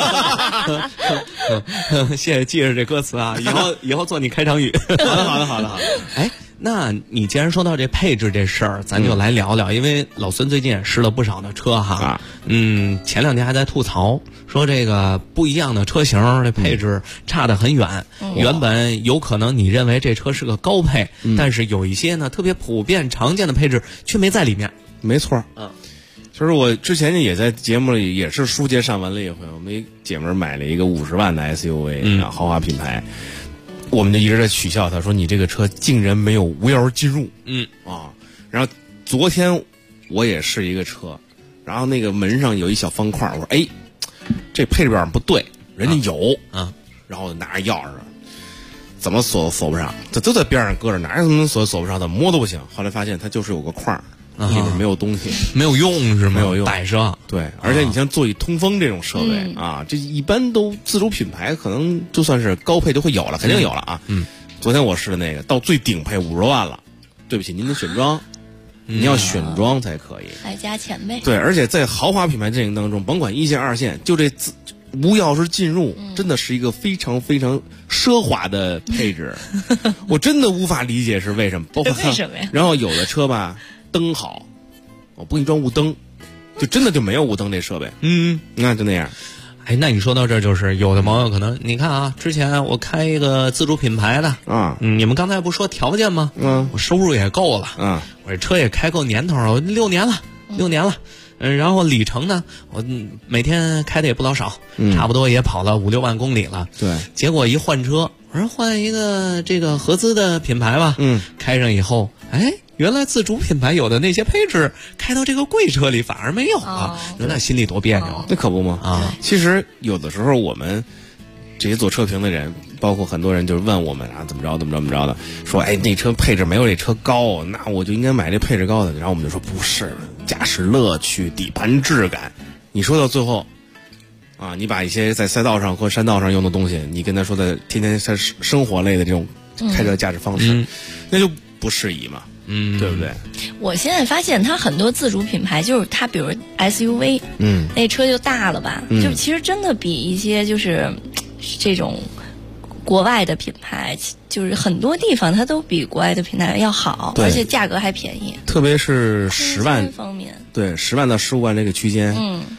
谢谢，记着这歌词啊，以后做你开场语。 好的。 哎，那你既然说到这配置这事儿，咱就来聊聊，因为老孙最近也试了不少的车哈。前两天还在吐槽说这个不一样的车型这配置差得很远。原本有可能你认为这车是个高配，但是有一些呢特别普遍常见的配置却没在里面。 没错。就是我之前也在节目里也是书接上文了一回，我们一姐们买了一个50万的 SUV，豪华品牌。我们就一直在取笑他，说你这个车竟然没有无钥匙进入。然后昨天我也试一个车，然后那个门上有一小方块，我说哎，这配置表不对，人家有然后我就拿着钥匙，怎么锁都锁不上，这都在边上搁着，哪有能锁不上，怎么摸都不行。后来发现它就是有个框，里面没有东西， 没有用是吗？ 没有用， 摆上。 对，而且你像座椅通风这种设备这一般都自主品牌可能就算是高配都会有了，肯定有了啊。昨天我试的那个到最顶配50多万了，对不起，您得选装，你要选装才可以， 还加钱呗。 对，而且在豪华品牌阵营当中，甭管一线二线，就这无钥匙进入，真的是一个非常非常奢华的配置。我真的无法理解是为什么，包括为什么呀？ 然后有的车吧，灯好，我不给你装雾灯，就真的就没有雾灯这设备。那就那样。 哎，那你说到这儿，就是有的朋友可能你看啊，之前我开一个自主品牌的你们刚才不说条件吗？我收入也够了，我这车也开够年头了，我6年了。然后里程呢，我每天开的也不老少，差不多也跑了5-6万公里了。 对， 结果一换车，我说换一个这个合资的品牌吧。开上以后，哎，原来自主品牌有的那些配置，开到这个贵车里反而没有了，那心里多别扭。 那可不吗？其实有的时候我们这些做车评的人，包括很多人就是问我们怎么着的，说哎那车配置没有这车高，那我就应该买这配置高的。然后我们就说不是，驾驶乐趣、底盘质感，你说到最后你把一些在赛道上或山道上用的东西，你跟他说的天天生活类的这种开车驾驶方式，那就不适宜嘛。对不对？ 我现在发现它很多自主品牌，就是它比如 SUV，那车就大了吧，就其实真的比一些就是这种国外的品牌，就是很多地方它都比国外的品牌要好，而且价格还便宜。 特别是10万方面， 对10万到15万这个区间，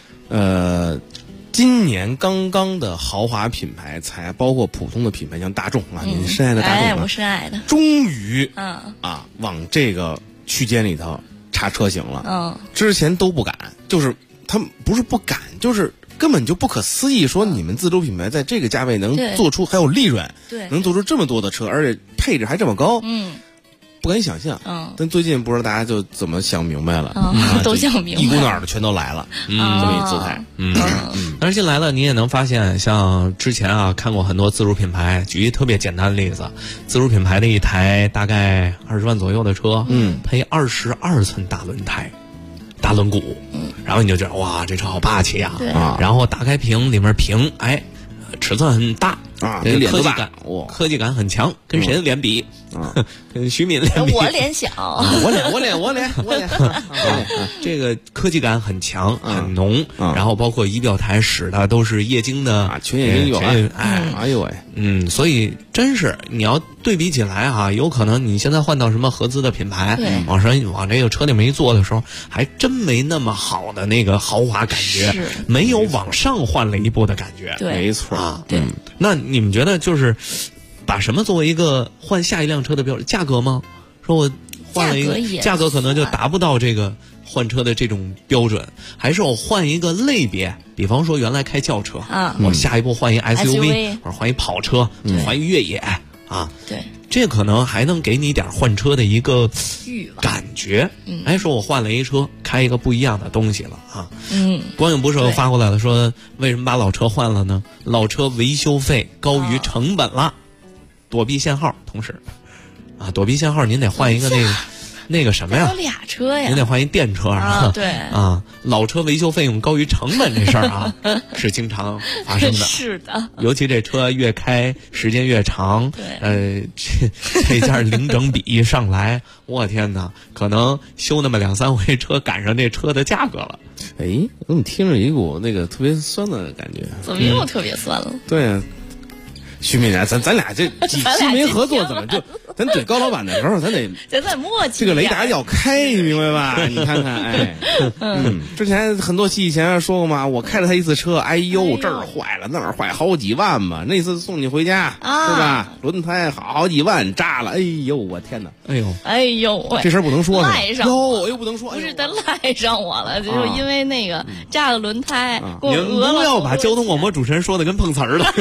今年刚刚的豪华品牌，才包括普通的品牌，像大众啊，您深爱的大众， 我深爱的， 终于往这个区间里头插车型了。之前都不敢，就是他们不是不敢，就是根本就不可思议，说你们自主品牌在这个价位能做出还有利润，能做出这么多的车，而且配置还这么高，不敢想象。但最近不知道大家就怎么想明白了， 都想明白， 一股脑的全都来了，这么一姿态。 但是进来了，你也能发现，像之前啊看过很多自主品牌，举一特别简单的例子，自主品牌的一台大概20万左右的车，配22寸大轮胎。大轮毂，然后你就觉得哇，这车好霸气啊！然后打开屏，里面屏，尺寸很大啊， 科技感很强，跟谁的脸比？跟徐敏脸比？ 我脸小， 我脸， 这个科技感很强，很浓，然后包括仪表台使的都是液晶的全液晶仪表，哎呦喂， 所以真是你要对比起来啊，有可能你现在换到什么合资的品牌，往这个车里面一坐的时候，还真没那么好的那个豪华感觉，没有往上换了一步的感觉， 没错啊。 那你们觉得就是把什么作为一个换下一辆车的标准？价格吗？说我换了一个价格可能就达不到这个换车的这种标准，还是我换一个类别？比方说原来开轿车我下一步换一 SUV 或者换一跑车，换一越野啊， 对， 这可能还能给你点换车的一个感觉。说我换了一车，开一个不一样的东西了啊。光影不是发过来了，说为什么把老车换了呢？老车维修费高于成本了，躲避限号，同时躲避限号您得换一个那个什么呀？ 有俩车呀， 您得换一电车对老车维修费用高于成本这事儿是经常发生的。 是的， 尤其这车越开时间越长，这件零整比一上来，我天哪，可能修那么2-3回车，赶上这车的价格了。 怎么听着一股那个特别酸的感觉？ 怎么又特别酸了？ 对。徐敏然，咱俩这几期没合作，怎么就咱怼高老板的时候，咱得默契。 这个雷达要开，你明白吧？你看看，之前很多期以前说过嘛，我开了他一次车，这儿坏了那儿坏，好几万嘛。那次送你回家是吧？轮胎好几万炸了，我天哪！这事儿不能说， 赖上我又不能说， 不是他赖上我了，就是因为那个炸了轮胎， 你们不要把交通广播主持人说的跟碰瓷儿了。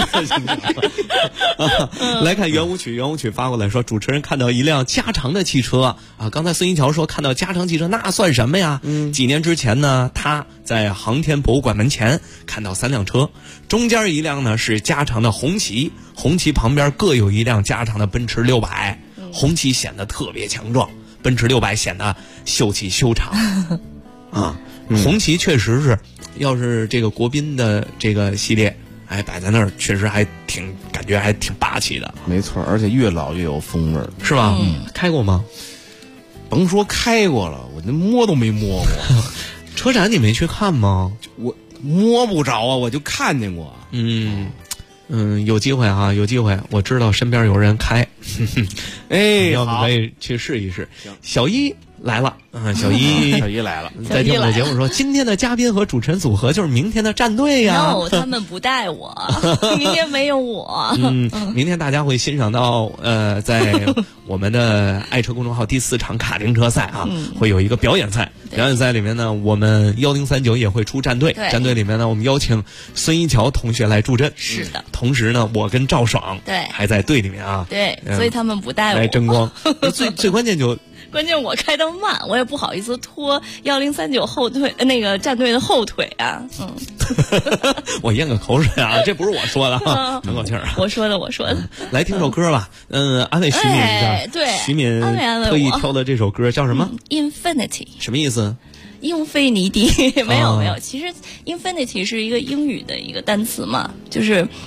来看圆舞曲发过来说，主持人看到一辆加长的汽车刚才孙一桥说看到加长汽车那算什么呀？几年之前呢，他在航天博物馆门前看到3辆车，中间一辆呢是加长的红旗旁边各有一辆加长的奔驰600，红旗显得特别强壮，奔驰600显得秀气修长红旗确实是，要是这个国宾的这个系列摆在那儿，确实感觉还挺霸气的。 没错，而且越老越有风味， 是吧？开过吗？ 甭说开过了，我那摸都没摸过。 车展你没去看吗？ 我摸不着我就看见过。 有机会有机会，我知道身边有人开，要不可以去试一试。小一来了小一来了， 在听我的节目说，今天的嘉宾和主持人组合就是明天的战队呀。 他们不带我，明天没有我。 明天大家会欣赏到在我们的爱车公众号第4场卡丁车赛会有一个表演赛。表演赛里面呢，我们1039也会出战队，战队里面呢，我们邀请孙一桥同学来助阵。 是的， 同时呢，我跟赵爽还在队里面所以他们不带我来争光。最关键我开得慢，我也不好意思拖1039后腿那个战队的后腿我咽个口水这不是我说的喘口气儿我说的来听首歌吧。安慰徐敏一下。 对， 徐敏特意挑的这首歌叫什么 ？Infinity。 什么意思？ 英菲尼迪。没有，其实 Infinity 是一个英语的一个单词嘛，就是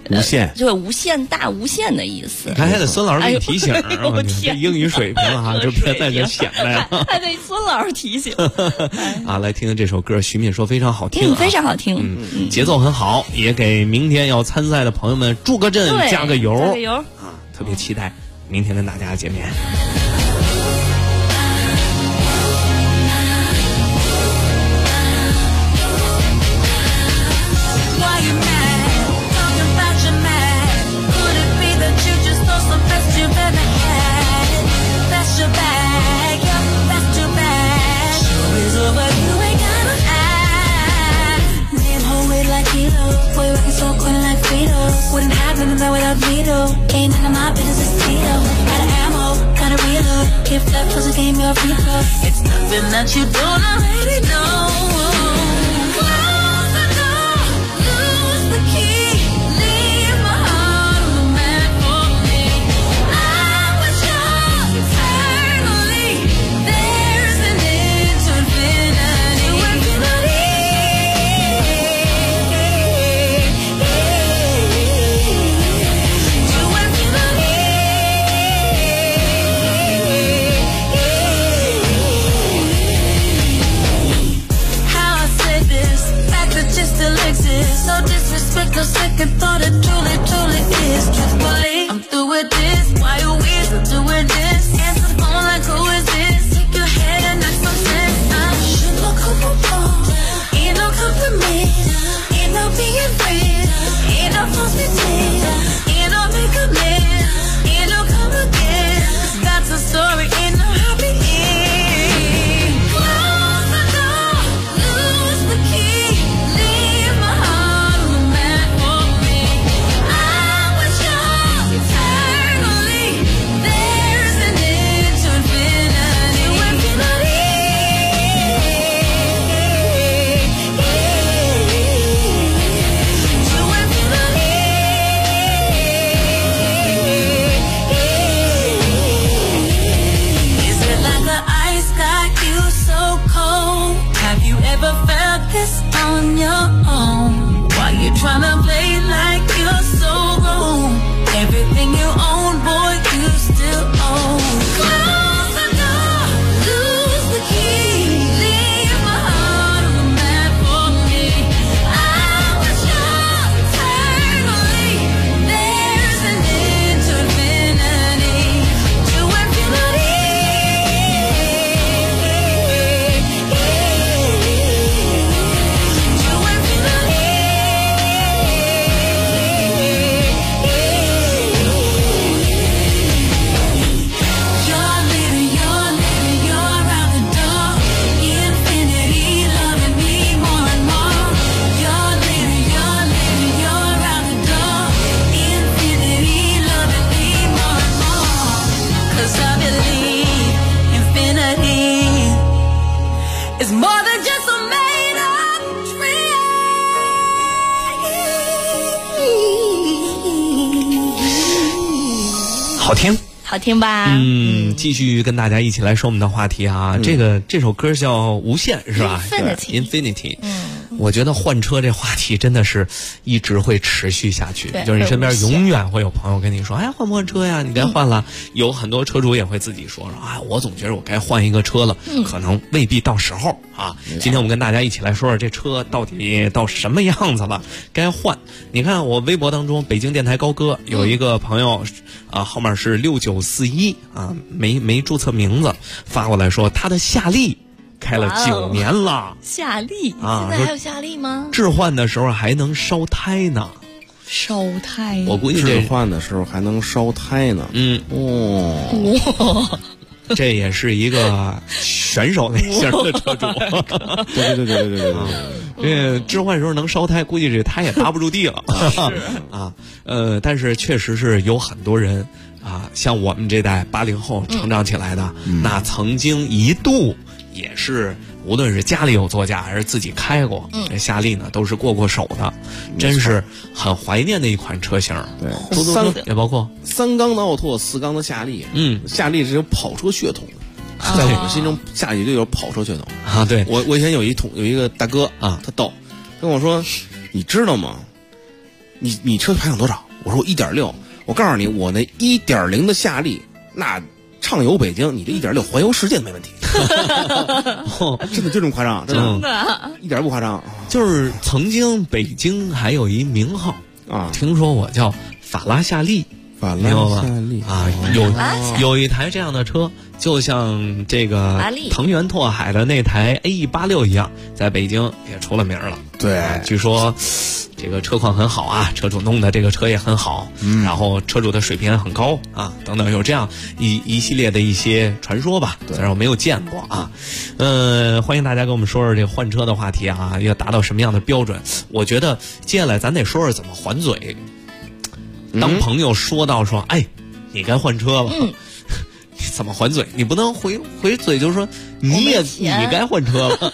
无限， 就是无限大、无限的意思。 还得孙老师给你提醒， 我天， 英语水平啊，就别在这显摆了， 还得孙老师提醒。 啊，来听听这首歌，徐敏说非常好听， 非常好听， 节奏很好，也给明天要参赛的朋友们助个阵，加个油， 啊， 特别期待明天跟大家见面。 Wouldn't happen without Vito. Ain't none of my business, Tito. Got an ammo, got a reload. If that was a game, you're free throw. It's nothing that you don't already know. Close the door, lose the key. Leave my heart on the mat for me. I was yours eternally. There's an end to infinity. To infinity. No disrespect, no second thought, it truly, truly is. Truthfully, I'm through with this. Why you weird for doing this? Answer the phone like, who is this? Take your head and knock some sense. I'm sure no compliment, ain't no compliment, ain't no being friend, ain't no false pretense, ain't no make a man, ain't no come again. That's a story, ain't no happy end. Close the door, lose the key, leave my heart. On your own, why you tryna play like you're so wrong? Everything you own, boy, you still own. Close the door, lose the key, leave my heart on the mat for me. I was yours eternally. There's an end to infinity, to infinity. It's more than just a made up dream. 好听， 好听吧？ 继续跟大家一起来说我们的话题啊。这首歌叫《无限》是吧 ？Infinity。我觉得换车这话题真的是一直会持续下去，就是你身边永远会有朋友跟你说：“哎，换不换车呀？你该换了。”有很多车主也会自己说：“啊，我总觉得我该换一个车了，可能未必到时候啊。”今天我们跟大家一起来说说这车到底到什么样子了，该换。你看我微博当中，北京电台高歌有一个朋友啊，号码是6941啊，没注册名字，发过来说他的夏利开了9年了。 夏利啊， 现在还有夏利吗？ 置换的时候还能烧胎呢。 烧胎？ 我估计置换的时候还能烧胎呢。 哇， 这也是一个选手类型的车主。 对。 这置换时候能烧胎，估计这胎也搭不住地了。啊，但是确实是有很多人啊，像我们这代80后成长起来的，那曾经一度也是无论是家里有座驾还是自己开过，这夏利呢都是过手的，真是很怀念的一款车型。 对， 也包括 3缸的奥拓，4缸的夏利。夏利是有跑车血统的，在我们心中夏利就有跑车血统啊。对， 我以前有一个大哥啊，他逗跟我说，你知道吗？ 你车排量多少？我说我1.6，我告诉你，我那1.0的夏利，那畅游北京，你这1.6环游世界没问题。真的就这么夸张？真的，一点不夸张。 就是曾经北京还有一名号啊， 听说我叫法拉夏利。 法拉夏利啊，有一台这样的车，就像这个藤原拓海的那台 AE86 一样，在北京也出了名了。 对， 据说这个车况很好啊，车主弄的这个车也很好，然后车主的水平也很高啊，等等，有这样一系列的一些传说吧，虽然我没有见过啊。欢迎大家跟我们说说这个换车的话题啊，要达到什么样的标准？我觉得接下来咱得说说怎么还嘴。当朋友说到说，哎，你该换车了，你怎么还嘴？你不能回嘴就说你该换车了，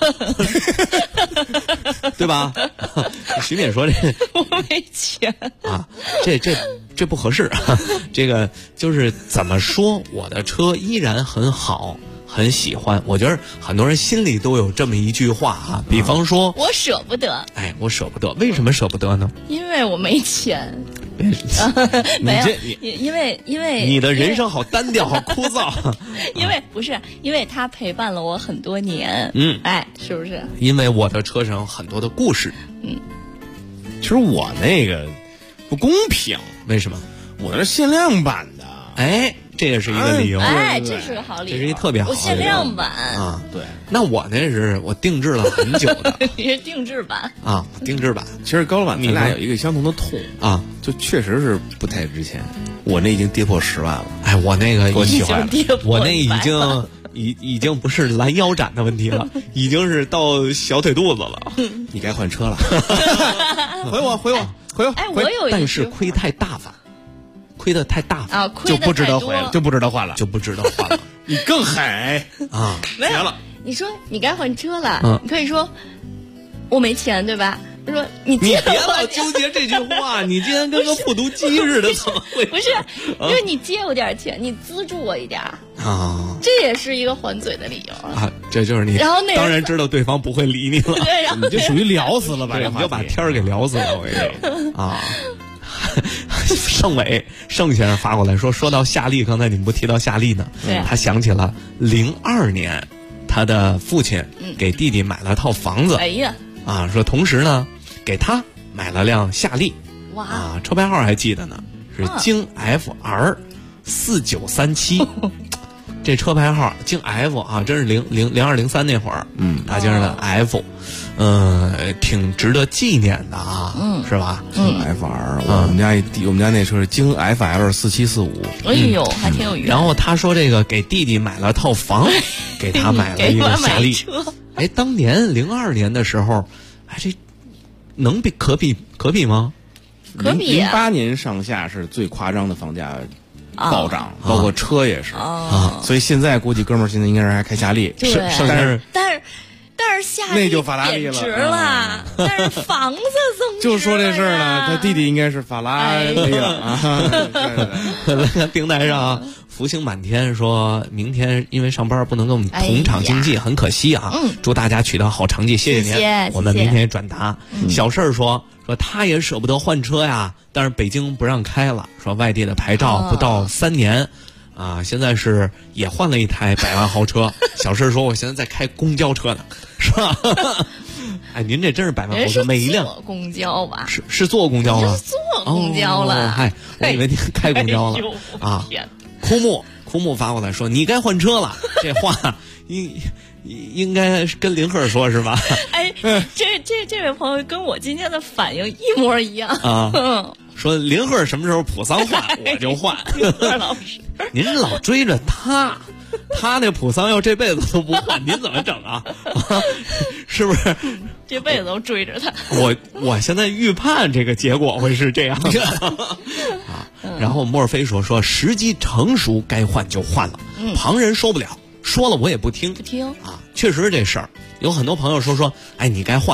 对吧？徐敏说这我没钱啊，这不合适啊。这个就是怎么说，我的车依然很好。很喜欢，我觉得很多人心里都有这么一句话啊，比方说， 我舍不得。 哎，我舍不得，为什么舍不得呢？ 因为我没钱。没有，因为你的人生好单调，好枯燥。 因为他陪伴了我很多年。哎，是不是？ 因为我的车上有很多的故事。 其实我那个不公平， 为什么？ 我是限量版的。 哎。这也是一个理由， 哎，这是个好理由， 这是一特别好的理由。 我限量版啊，对。那我那是我定制了很久的， 你是定制版啊？定制版。 其实高老板，咱俩有一个相同的痛啊， 就确实是不太值钱。我那已经跌破10万了， 哎，我那个我气坏了， 我那已经不是拦腰斩的问题了，已经是到小腿肚子了。 你该换车了，回我。 哎，我有一个， 但是亏太大方。亏得太大啊， 就不值得换了，就不值得换了。你更狠啊！ 没有了，你说你该换车了，你可以说我没钱，对吧？他说你别老纠结这句话，你今天跟个复读机似的，怎么会？ 不是，因为你借我点钱，你资助我一点啊， 这也是一个还嘴的理由啊。这就是你， 然后当然知道对方不会理你了， 对，然后你就属于聊死了吧？ 你就把天儿给聊死了，我跟你啊。盛先生发过来说到夏利，刚才你们不提到夏利呢？ 对， 他想起了02年，他的父亲给弟弟买了套房子。 哎呀， 啊，说同时呢，给他买了辆夏利。 哇， 啊，车牌号还记得呢，是京 FR 4937。这车牌号京 F 啊，真是02、03那会儿，大街上的 F，挺值得纪念的啊，是吧 ？FR，我们家那车是京 FL 4745， 哎呦，还挺有缘。 然后他说这个给弟弟买了套房，给他买了一个夏利。哎，当年02年的时候，哎，这能可比吗？ 可比。 08年上下是最夸张的房价。暴涨，包括车也是啊，所以现在估计哥们儿现在应该是还开夏利， 但是夏利那就法拉利了， 值了，但是房子增值就说这事儿呢，他弟弟应该是法拉利了啊。 平台上福星满天说明天因为上班不能跟我们同场竞技，很可惜啊。祝大家取得好成绩，谢谢您，我们明天转达。小事儿说他也舍不得换车呀，但是北京不让开了，说外地的牌照不到3年。啊，现在是也换了一台100万豪车。小事说，我现在在开公交车呢，是吧？哎，您这真是100万豪车，每一辆公交吧？ 是坐公交了？ 坐公交了？ 嗨，我以为您开公交了啊！枯木发过来说，你该换车了。这话应该跟林鹤说是吧？ 哎，这位朋友跟我今天的反应一模一样啊。说林鹤什么时候普桑换我就换。 林鹤老师， 您老追着他那普桑要这辈子都不换，您怎么整啊？是不是？ 这辈子都追着他。 我现在预判这个结果会是这样的啊。然后莫尔菲说时机成熟该换就换了，旁人说不了，说了我也不听啊。 确实这事儿有很多朋友说，哎，你该换了。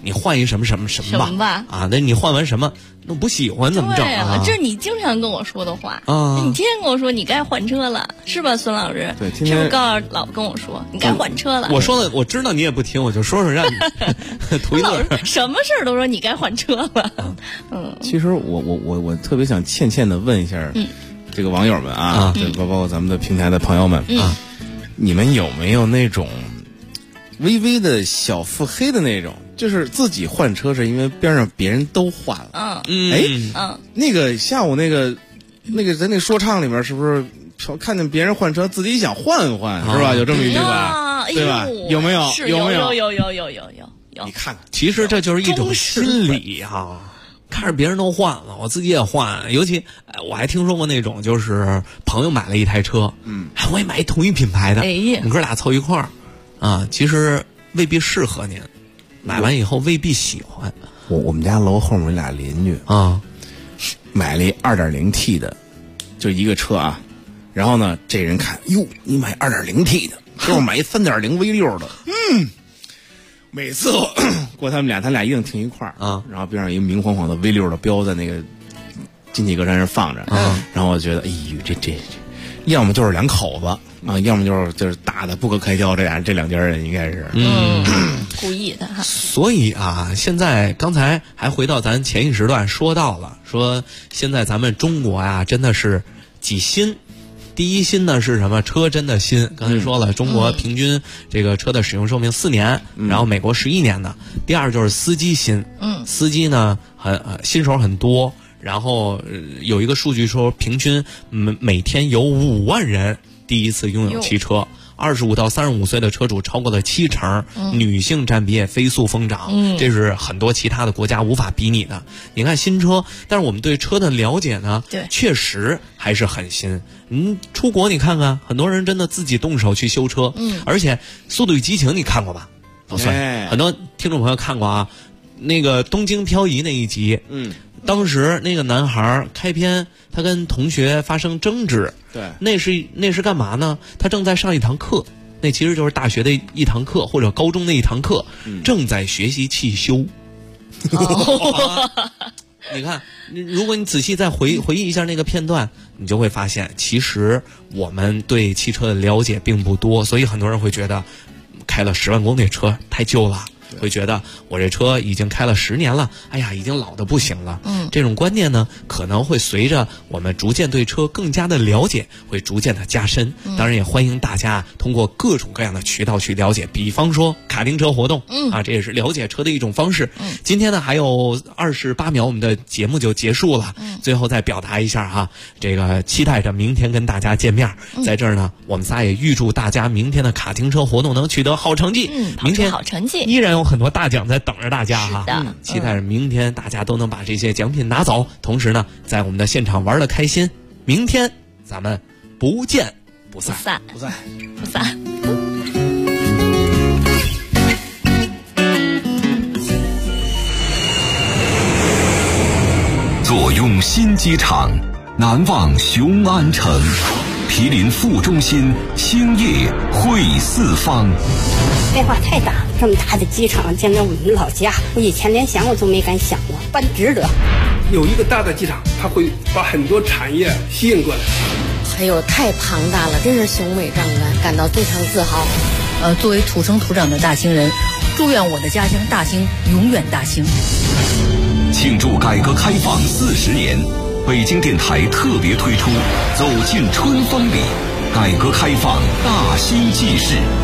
你换一什么吧啊，那你换完什么那不喜欢怎么整啊？ 这是你经常跟我说的话啊！你天天跟我说你该换车了，是吧，孙老师？ 对， 是不是老跟我说你该换车了？ 我说了，我知道你也不听，我就说让你图一乐。 什么事儿都说你该换车了。 其实我特别想欠的问一下，这个网友们啊，包括咱们的平台的朋友们啊，你们有没有那种微微的小腹黑的那种？就是自己换车是因为边上别人都换了，那个下午那个在那说唱里面是不是看见别人换车，自己想换，是吧？有这么一句吧，对吧？有没有？ 有。 你看看， 其实这就是一种心理哈。看着别人都换了，我自己也换。尤其我还听说过那种，就是朋友买了一台车，我也买同一品牌的，我们哥俩凑一块儿啊，其实未必适合您。买完以后未必喜欢。 我们家楼后面俩邻居啊，买了一 2.0T 的，就一个车啊。然后呢，这人看，哟，你买 2.0T 的，给我买一 3.0 V6 的。每次过他俩一定停一块儿啊，然后边上一个明晃晃的 V6 的标在那个进气格栅上放着。然后我觉得，哎呦，这要么就是两口子啊，要么就是打的不可开交，这两家人应该是故意的哈。 所以啊，现在刚才还回到咱前一时段说到了，说现在咱们中国呀真的是几新。第一新呢是什么？车真的新。刚才说了，中国平均这个车的使用寿命4年，然后美国11年的。第二就是司机新，司机呢新手很多。然后有一个数据说，平均每天有5万人第一次拥有汽车。25到35岁的车主超过了70%，女性占比也飞速疯涨，这是很多其他的国家无法比拟的。你看新车，但是我们对车的了解呢，确实还是很新。出国你看看，很多人真的自己动手去修车，而且《速度与激情》你看过吧？老孙，很多听众朋友看过啊，那个东京漂移那一集，当时那个男孩开篇，他跟同学发生争执， 对， 那是干嘛呢？他正在上一堂课，那其实就是大学的一堂课或者高中的一堂课，正在学习汽修。你看，如果你仔细再回忆一下那个片段，你就会发现，其实我们对汽车的了解并不多，所以很多人会觉得开了10万公里车太旧了。会觉得我这车已经开了10年了，哎呀，已经老得不行了。这种观念呢，可能会随着我们逐渐对车更加的了解，会逐渐的加深。当然，也欢迎大家通过各种各样的渠道去了解，比方说卡丁车活动，这也是了解车的一种方式。今天呢，还有28秒，我们的节目就结束了。最后再表达一下哈，这个期待着明天跟大家见面。在这儿呢，我们仨也预祝大家明天的卡丁车活动能取得好成绩。明天好成绩， 依然有很多大奖在等着大家哈。期待着明天大家都能把这些奖品拿走，同时呢，在我们的现场玩得开心。明天咱们不见不散。 坐拥新机场，难忘雄安城，毗邻副中心，兴业汇四方。 变化太大了，这么大的机场建在我们老家，我以前连想我都没敢想过，办值得。 有一个大的机场，它会把很多产业吸引过来。 还有太庞大了，真是雄伟壮观，感到非常自豪。 作为土生土长的大兴人，祝愿我的家乡大兴永远大兴。 庆祝改革开放40年，北京电台特别推出《走进春风里》，改革开放大兴纪事。